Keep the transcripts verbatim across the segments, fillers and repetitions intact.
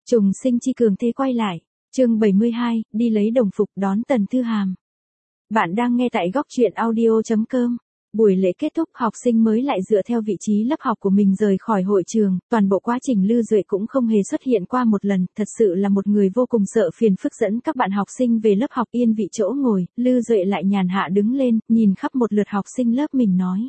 Trùng sinh chi cường thế quay lại. Chương bảy mươi hai, đi lấy đồng phục đón Tần Thư Hàm. Bạn đang nghe tại góc truyện audio chấm com. Buổi lễ kết thúc, học sinh mới lại dựa theo vị trí lớp học của mình rời khỏi hội trường, toàn bộ quá trình Lư Duệ cũng không hề xuất hiện qua một lần, thật sự là một người vô cùng sợ phiền phức dẫn các bạn học sinh về lớp học. Yên vị chỗ ngồi, Lư Duệ lại nhàn hạ đứng lên, nhìn khắp một lượt học sinh lớp mình nói.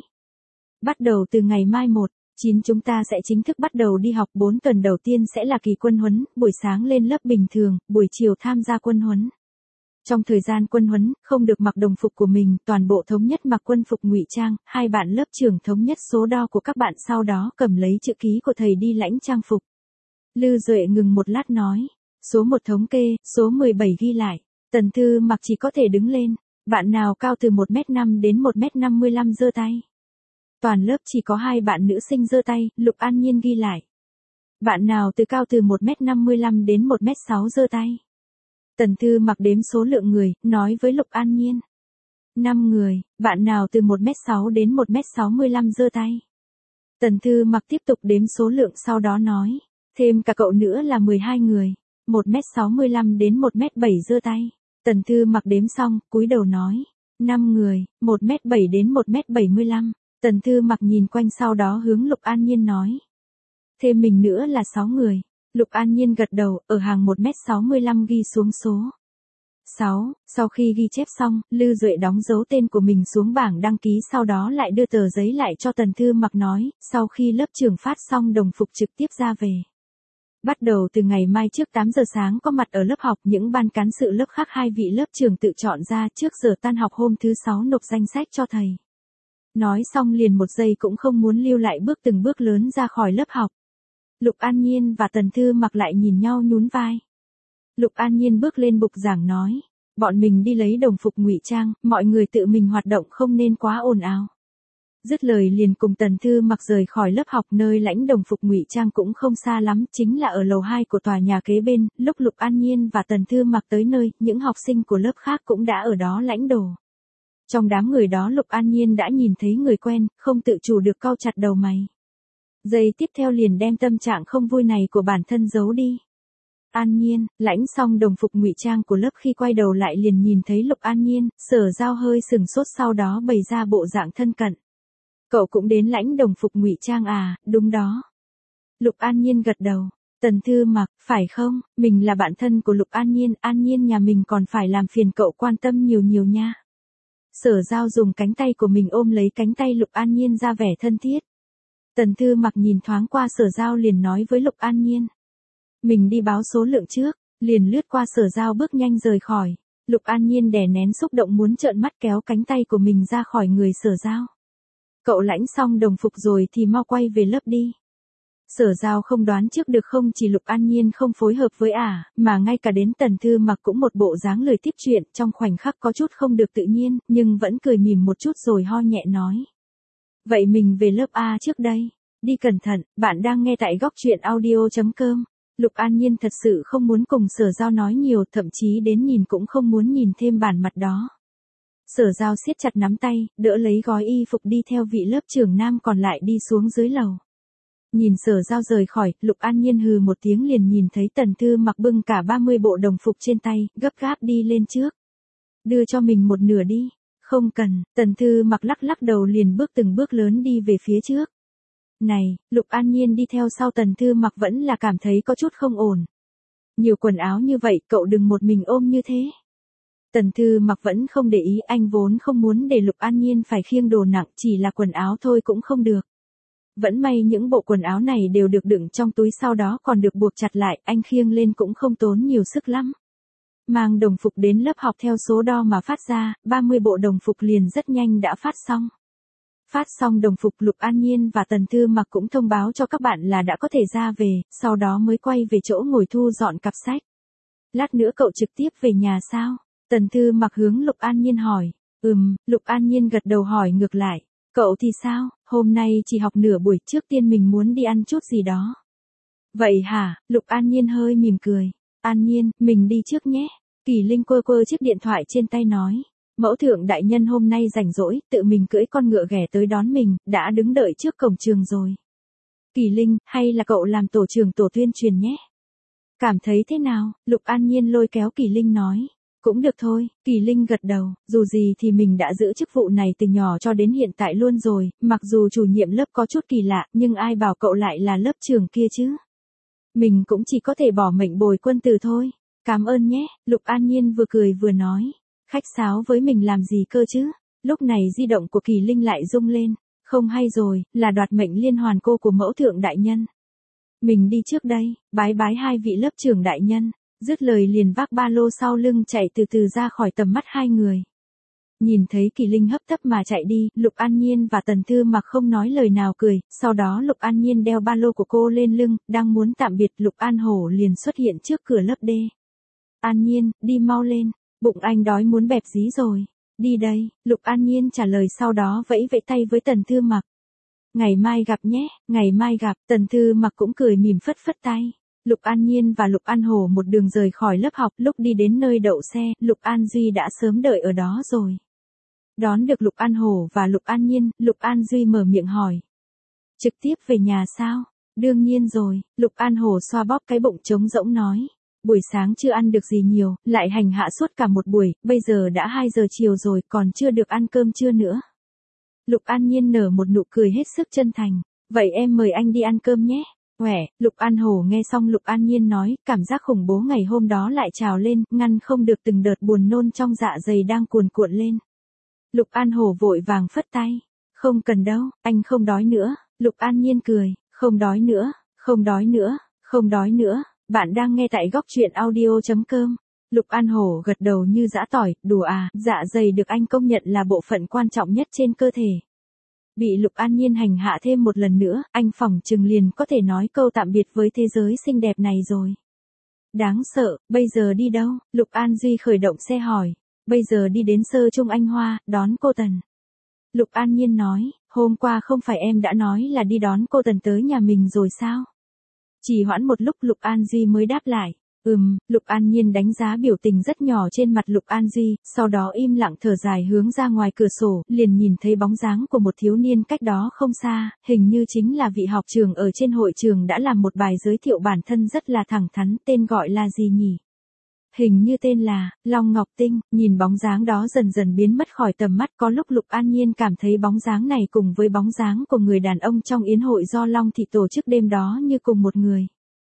Bắt đầu từ ngày mai một, chín chúng ta sẽ chính thức bắt đầu đi học. Bốn tuần đầu tiên sẽ là kỳ quân huấn, buổi sáng lên lớp bình thường, buổi chiều tham gia quân huấn. Trong thời gian quân huấn, không được mặc đồng phục của mình, toàn bộ thống nhất mặc quân phục ngụy trang. Hai bạn lớp trưởng thống nhất số đo của các bạn, sau đó cầm lấy chữ ký của thầy đi lãnh trang phục. Lư Duệ ngừng một lát nói, số một thống kê, số mười bảy ghi lại. Tần Thư Mặc chỉ có thể đứng lên. Bạn nào cao từ một mét năm đến một mét năm mươi lăm giơ tay. Toàn lớp chỉ có hai bạn nữ sinh giơ tay, Lục An Nhiên ghi lại. Bạn nào từ cao từ một mét năm mươi lăm đến một mét sáu giơ tay. Tần Thư Mặc đếm số lượng người, nói với Lục An Nhiên. năm người, bạn nào từ một mét sáu đến một mét sáu mươi lăm giơ tay. Tần Thư Mặc tiếp tục đếm số lượng, sau đó nói, thêm cả cậu nữa là mười hai người, một mét sáu mươi lăm đến một mét bảy giơ tay. Tần Thư Mặc đếm xong, cúi đầu nói, năm người, một mét bảy đến một mét bảy mươi lăm. Tần Thư Mặc nhìn quanh, sau đó hướng Lục An Nhiên nói. Thêm mình nữa là sáu người. Lục An Nhiên gật đầu, ở hàng một mét sáu mươi lăm ghi xuống số sáu. Sau khi ghi chép xong, Lư Duệ đóng dấu tên của mình xuống bảng đăng ký, sau đó lại đưa tờ giấy lại cho Tần Thư Mặc nói, sau khi lớp trưởng phát xong đồng phục trực tiếp ra về. Bắt đầu từ ngày mai trước tám giờ sáng có mặt ở lớp học, những ban cán sự lớp khác hai vị lớp trưởng tự chọn ra, trước giờ tan học hôm thứ sáu nộp danh sách cho thầy. Nói xong liền một giây cũng không muốn lưu lại, bước từng bước lớn ra khỏi lớp học. Lục An Nhiên và Tần Thư Mặc lại nhìn nhau nhún vai. Lục An Nhiên bước lên bục giảng nói, bọn mình đi lấy đồng phục ngụy trang, mọi người tự mình hoạt động, không nên quá ồn ào. Dứt lời liền cùng Tần Thư Mặc rời khỏi lớp học. Nơi lãnh đồng phục ngụy trang cũng không xa lắm, chính là ở lầu hai của tòa nhà kế bên. Lúc Lục An Nhiên và Tần Thư Mặc tới nơi, những học sinh của lớp khác cũng đã ở đó lãnh đồ. Trong đám người đó Lục An Nhiên đã nhìn thấy người quen, không tự chủ được cau chặt đầu mày. Giây tiếp theo liền đem tâm trạng không vui này của bản thân giấu đi. An Nhiên, lãnh xong đồng phục ngụy trang của lớp, khi quay đầu lại liền nhìn thấy Lục An Nhiên, Sở Giao hơi sừng sốt, sau đó bày ra bộ dạng thân cận. Cậu cũng đến lãnh đồng phục ngụy trang à? Đúng đó. Lục An Nhiên gật đầu. Tần Thư Mặc, phải không? Mình là bạn thân của Lục An Nhiên, An Nhiên nhà mình còn phải làm phiền cậu quan tâm nhiều nhiều nha. Sở Giao dùng cánh tay của mình ôm lấy cánh tay Lục An Nhiên ra vẻ thân thiết. Tần Thư Mặc nhìn thoáng qua Sở Giao liền nói với Lục An Nhiên. Mình đi báo số lượng trước, liền lướt qua Sở Giao bước nhanh rời khỏi. Lục An Nhiên đè nén xúc động muốn trợn mắt kéo cánh tay của mình ra khỏi người Sở Giao. Cậu lãnh xong đồng phục rồi thì mau quay về lớp đi. Sở Giao không đoán trước được, không chỉ Lục An Nhiên không phối hợp với ả, mà ngay cả đến Tần Thư Mặc cũng một bộ dáng lời tiếp chuyện, trong khoảnh khắc có chút không được tự nhiên, nhưng vẫn cười mỉm một chút rồi ho nhẹ nói. Vậy mình về lớp A trước đây. Đi cẩn thận. Bạn đang nghe tại góc truyện audio chấm com. Lục An Nhiên thật sự không muốn cùng Sở Giao nói nhiều, thậm chí đến nhìn cũng không muốn nhìn thêm bản mặt đó. Sở Giao siết chặt nắm tay, đỡ lấy gói y phục đi theo vị lớp trưởng nam còn lại đi xuống dưới lầu. Nhìn Sở Giao rời khỏi, Lục An Nhiên hừ một tiếng liền nhìn thấy Tần Thư Mặc bưng cả ba mươi bộ đồng phục trên tay, gấp gáp đi lên trước. Đưa cho mình một nửa đi. Không cần. Tần Thư Mặc lắc lắc đầu liền bước từng bước lớn đi về phía trước. Này, Lục An Nhiên đi theo sau Tần Thư Mặc vẫn là cảm thấy có chút không ổn. Nhiều quần áo như vậy, cậu đừng một mình ôm như thế. Tần Thư Mặc vẫn không để ý, anh vốn không muốn để Lục An Nhiên phải khiêng đồ nặng, chỉ là quần áo thôi cũng không được. Vẫn may những bộ quần áo này đều được đựng trong túi, sau đó còn được buộc chặt lại, anh khiêng lên cũng không tốn nhiều sức lắm. Mang đồng phục đến lớp học theo số đo mà phát ra, ba mươi bộ đồng phục liền rất nhanh đã phát xong. Phát xong đồng phục, Lục An Nhiên và Tần Thư Mặc cũng thông báo cho các bạn là đã có thể ra về, sau đó mới quay về chỗ ngồi thu dọn cặp sách. Lát nữa cậu trực tiếp về nhà sao? Tần Thư Mặc hướng Lục An Nhiên hỏi. Ừm, Lục An Nhiên gật đầu hỏi ngược lại. Cậu thì sao? Hôm nay chỉ học nửa buổi, trước tiên mình muốn đi ăn chút gì đó. Vậy hả? Lục An Nhiên hơi mỉm cười. An Nhiên, mình đi trước nhé. Kỳ Linh quơ quơ chiếc điện thoại trên tay nói. Mẫu thượng đại nhân hôm nay rảnh rỗi, tự mình cưỡi con ngựa ghẻ tới đón mình, đã đứng đợi trước cổng trường rồi. Kỳ Linh, hay là cậu làm tổ trưởng tổ tuyên truyền nhé. Cảm thấy thế nào? Lục An Nhiên lôi kéo Kỳ Linh nói. Cũng được thôi, Kỳ Linh gật đầu, dù gì thì mình đã giữ chức vụ này từ nhỏ cho đến hiện tại luôn rồi, mặc dù chủ nhiệm lớp có chút kỳ lạ, nhưng ai bảo cậu lại là lớp trưởng kia chứ. Mình cũng chỉ có thể bỏ mệnh bồi quân tử thôi. Cảm ơn nhé, Lục An Nhiên vừa cười vừa nói. Khách sáo với mình làm gì cơ chứ? Lúc này di động của Kỳ Linh lại rung lên. Không hay rồi, là đoạt mệnh liên hoàn cô của mẫu thượng đại nhân. Mình đi trước đây, bái bái hai vị lớp trưởng đại nhân. Dứt lời liền vác ba lô sau lưng chạy từ từ ra khỏi tầm mắt hai người. Nhìn thấy Kỳ Linh hấp tấp mà chạy đi, Lục An Nhiên và Tần Thư Mặc không nói lời nào cười, sau đó Lục An Nhiên đeo ba lô của cô lên lưng, đang muốn tạm biệt Lục An Hổ liền xuất hiện trước cửa lớp D. An Nhiên, đi mau lên, bụng anh đói muốn bẹp dí rồi. Đi đây, Lục An Nhiên trả lời sau đó vẫy vẫy tay với Tần Thư Mặc. Ngày mai gặp nhé, ngày mai gặp, Tần Thư Mặc cũng cười mỉm phất phất tay. Lục An Nhiên và Lục An Hổ một đường rời khỏi lớp học, lúc đi đến nơi đậu xe, Lục An Duy đã sớm đợi ở đó rồi. Đón được Lục An Hổ và Lục An Nhiên, Lục An Duy mở miệng hỏi. Trực tiếp về nhà sao? Đương nhiên rồi, Lục An Hổ xoa bóp cái bụng trống rỗng nói. Buổi sáng chưa ăn được gì nhiều, lại hành hạ suốt cả một buổi, bây giờ đã hai giờ chiều rồi, còn chưa được ăn cơm trưa nữa. Lục An Nhiên nở một nụ cười hết sức chân thành. Vậy em mời anh đi ăn cơm nhé. Quẻ, Lục An Hổ nghe xong Lục An Nhiên nói, cảm giác khủng bố ngày hôm đó lại trào lên, ngăn không được từng đợt buồn nôn trong dạ dày đang cuồn cuộn lên. Lục An Hổ vội vàng phất tay. Không cần đâu, anh không đói nữa. Lục An Nhiên cười, không đói nữa, không đói nữa, không đói nữa. Bạn đang nghe tại góc truyện audio chấm com. Lục An Hổ gật đầu như giã tỏi, đùa à, dạ dày được anh công nhận là bộ phận quan trọng nhất trên cơ thể. Bị Lục An Nhiên hành hạ thêm một lần nữa, anh phỏng chừng liền có thể nói câu tạm biệt với thế giới xinh đẹp này rồi. Đáng sợ, bây giờ đi đâu? Lục An Duy khởi động xe hỏi. Bây giờ đi đến Sơ Trung Anh Hoa, đón cô Tần. Lục An Nhiên nói, hôm qua không phải em đã nói là đi đón cô Tần tới nhà mình rồi sao? Chỉ hoãn một lúc Lục An Duy mới đáp lại. Ừm, Lục An Nhiên đánh giá biểu tình rất nhỏ trên mặt Lục An Duy, sau đó im lặng thở dài hướng ra ngoài cửa sổ, liền nhìn thấy bóng dáng của một thiếu niên cách đó không xa, hình như chính là vị học trưởng ở trên hội trường đã làm một bài giới thiệu bản thân rất là thẳng thắn, tên gọi là gì nhỉ? Hình như tên là Long Ngọc Tinh. Nhìn bóng dáng đó dần dần biến mất khỏi tầm mắt, có lúc Lục An Nhiên cảm thấy bóng dáng này cùng với bóng dáng của người đàn ông trong yến hội do Long Thị tổ chức đêm đó như cùng một người.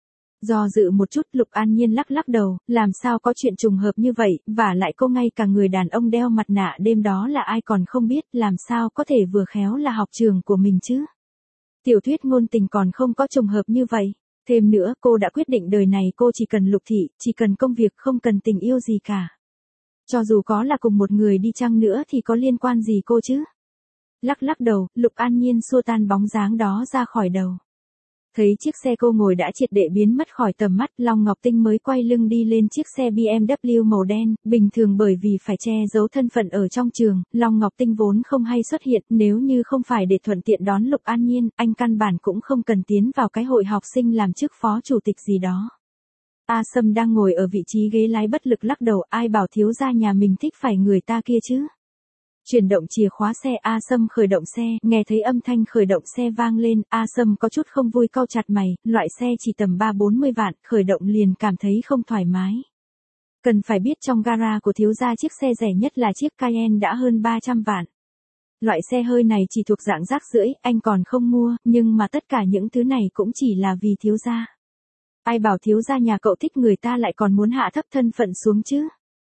Do dự một chút Lục An Nhiên lắc lắc đầu, làm sao có chuyện trùng hợp như vậy, và lại cô ngay cả người đàn ông đeo mặt nạ đêm đó là ai còn không biết, làm sao có thể vừa khéo là học trường của mình chứ. Tiểu thuyết ngôn tình còn không có trùng hợp như vậy. Thêm nữa, cô đã quyết định đời này cô chỉ cần Lục Thị, chỉ cần công việc không cần tình yêu gì cả. Cho dù có là cùng một người đi chăng nữa thì có liên quan gì cô chứ? Lắc lắc đầu, Lục An Nhiên xua tan bóng dáng đó ra khỏi đầu. Thấy chiếc xe cô ngồi đã triệt để biến mất khỏi tầm mắt, Long Ngọc Tinh mới quay lưng đi lên chiếc xe bê em vê màu đen, bình thường bởi vì phải che giấu thân phận ở trong trường, Long Ngọc Tinh vốn không hay xuất hiện, nếu như không phải để thuận tiện đón Lục An Nhiên, anh căn bản cũng không cần tiến vào cái hội học sinh làm chức phó chủ tịch gì đó. A Sâm đang ngồi ở vị trí ghế lái bất lực lắc đầu, ai bảo thiếu gia nhà mình thích phải người ta kia chứ. Chuyển động chìa khóa xe, A Sâm khởi động xe, nghe thấy âm thanh khởi động xe vang lên, A Sâm có chút không vui cau chặt mày, loại xe chỉ tầm ba bốn mươi vạn, khởi động liền cảm thấy không thoải mái. Cần phải biết trong gara của thiếu gia chiếc xe rẻ nhất là chiếc Cayenne đã hơn ba trăm vạn. Loại xe hơi này chỉ thuộc dạng rác rưởi, anh còn không mua, nhưng mà tất cả những thứ này cũng chỉ là vì thiếu gia. Ai bảo thiếu gia nhà cậu thích người ta lại còn muốn hạ thấp thân phận xuống chứ.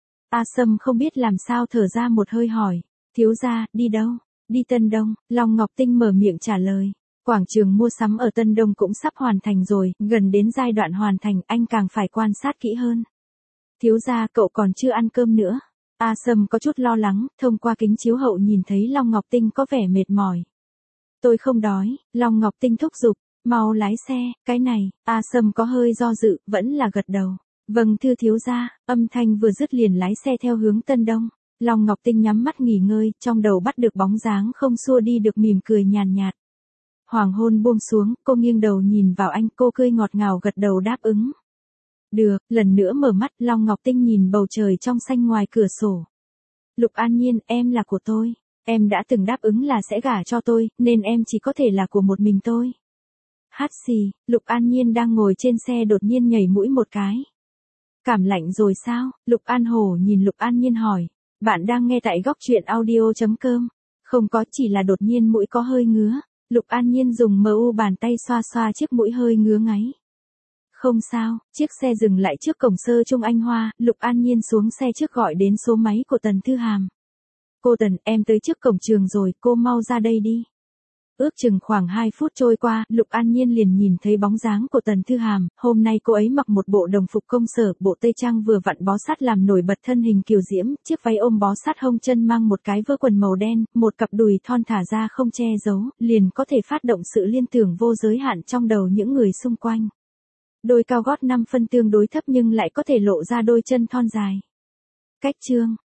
A Sâm không biết làm sao thở ra một hơi hỏi. Thiếu gia, đi đâu? Đi Tân Đông, Long Ngọc Tinh mở miệng trả lời. Quảng trường mua sắm ở Tân Đông cũng sắp hoàn thành rồi, gần đến giai đoạn hoàn thành, anh càng phải quan sát kỹ hơn. Thiếu gia, cậu còn chưa ăn cơm nữa. A Sâm có chút lo lắng, thông qua kính chiếu hậu nhìn thấy Long Ngọc Tinh có vẻ mệt mỏi. Tôi không đói, Long Ngọc Tinh thúc giục, mau lái xe, cái này, A Sâm có hơi do dự, vẫn là gật đầu. Vâng thưa thiếu gia, âm thanh vừa dứt liền lái xe theo hướng Tân Đông. Long Ngọc Tinh nhắm mắt nghỉ ngơi, trong đầu bắt được bóng dáng không xua đi được mỉm cười nhàn nhạt. Hoàng hôn buông xuống, cô nghiêng đầu nhìn vào anh, cô cười ngọt ngào gật đầu đáp ứng. Được, lần nữa mở mắt, Long Ngọc Tinh nhìn bầu trời trong xanh ngoài cửa sổ. Lục An Nhiên, em là của tôi. Em đã từng đáp ứng là sẽ gả cho tôi, nên em chỉ có thể là của một mình tôi. hắt xì, Lục An Nhiên đang ngồi trên xe đột nhiên nhảy mũi một cái. Cảm lạnh rồi sao? Lục An Hổ nhìn Lục An Nhiên hỏi. Bạn đang nghe tại góc truyện audio.com. Không có, chỉ là đột nhiên mũi có hơi ngứa. Lục An Nhiên dùng mờ u bàn tay xoa xoa chiếc mũi hơi ngứa ngáy. Không sao, chiếc xe dừng lại trước cổng Sơ Trung Anh Hoa, Lục An Nhiên xuống xe trước gọi đến số máy của Tần Thư Hàm. Cô Tần, em tới trước cổng trường rồi, cô mau ra đây đi. Ước chừng khoảng hai phút trôi qua, Lục An Nhiên liền nhìn thấy bóng dáng của Tần Thư Hàm, hôm nay cô ấy mặc một bộ đồng phục công sở, bộ tây trang vừa vặn bó sát làm nổi bật thân hình kiều diễm, chiếc váy ôm bó sát hông chân mang một cái vớ quần màu đen, một cặp đùi thon thả ra không che giấu, liền có thể phát động sự liên tưởng vô giới hạn trong đầu những người xung quanh. Đôi cao gót năm phân tương đối thấp nhưng lại có thể lộ ra đôi chân thon dài. Cách chương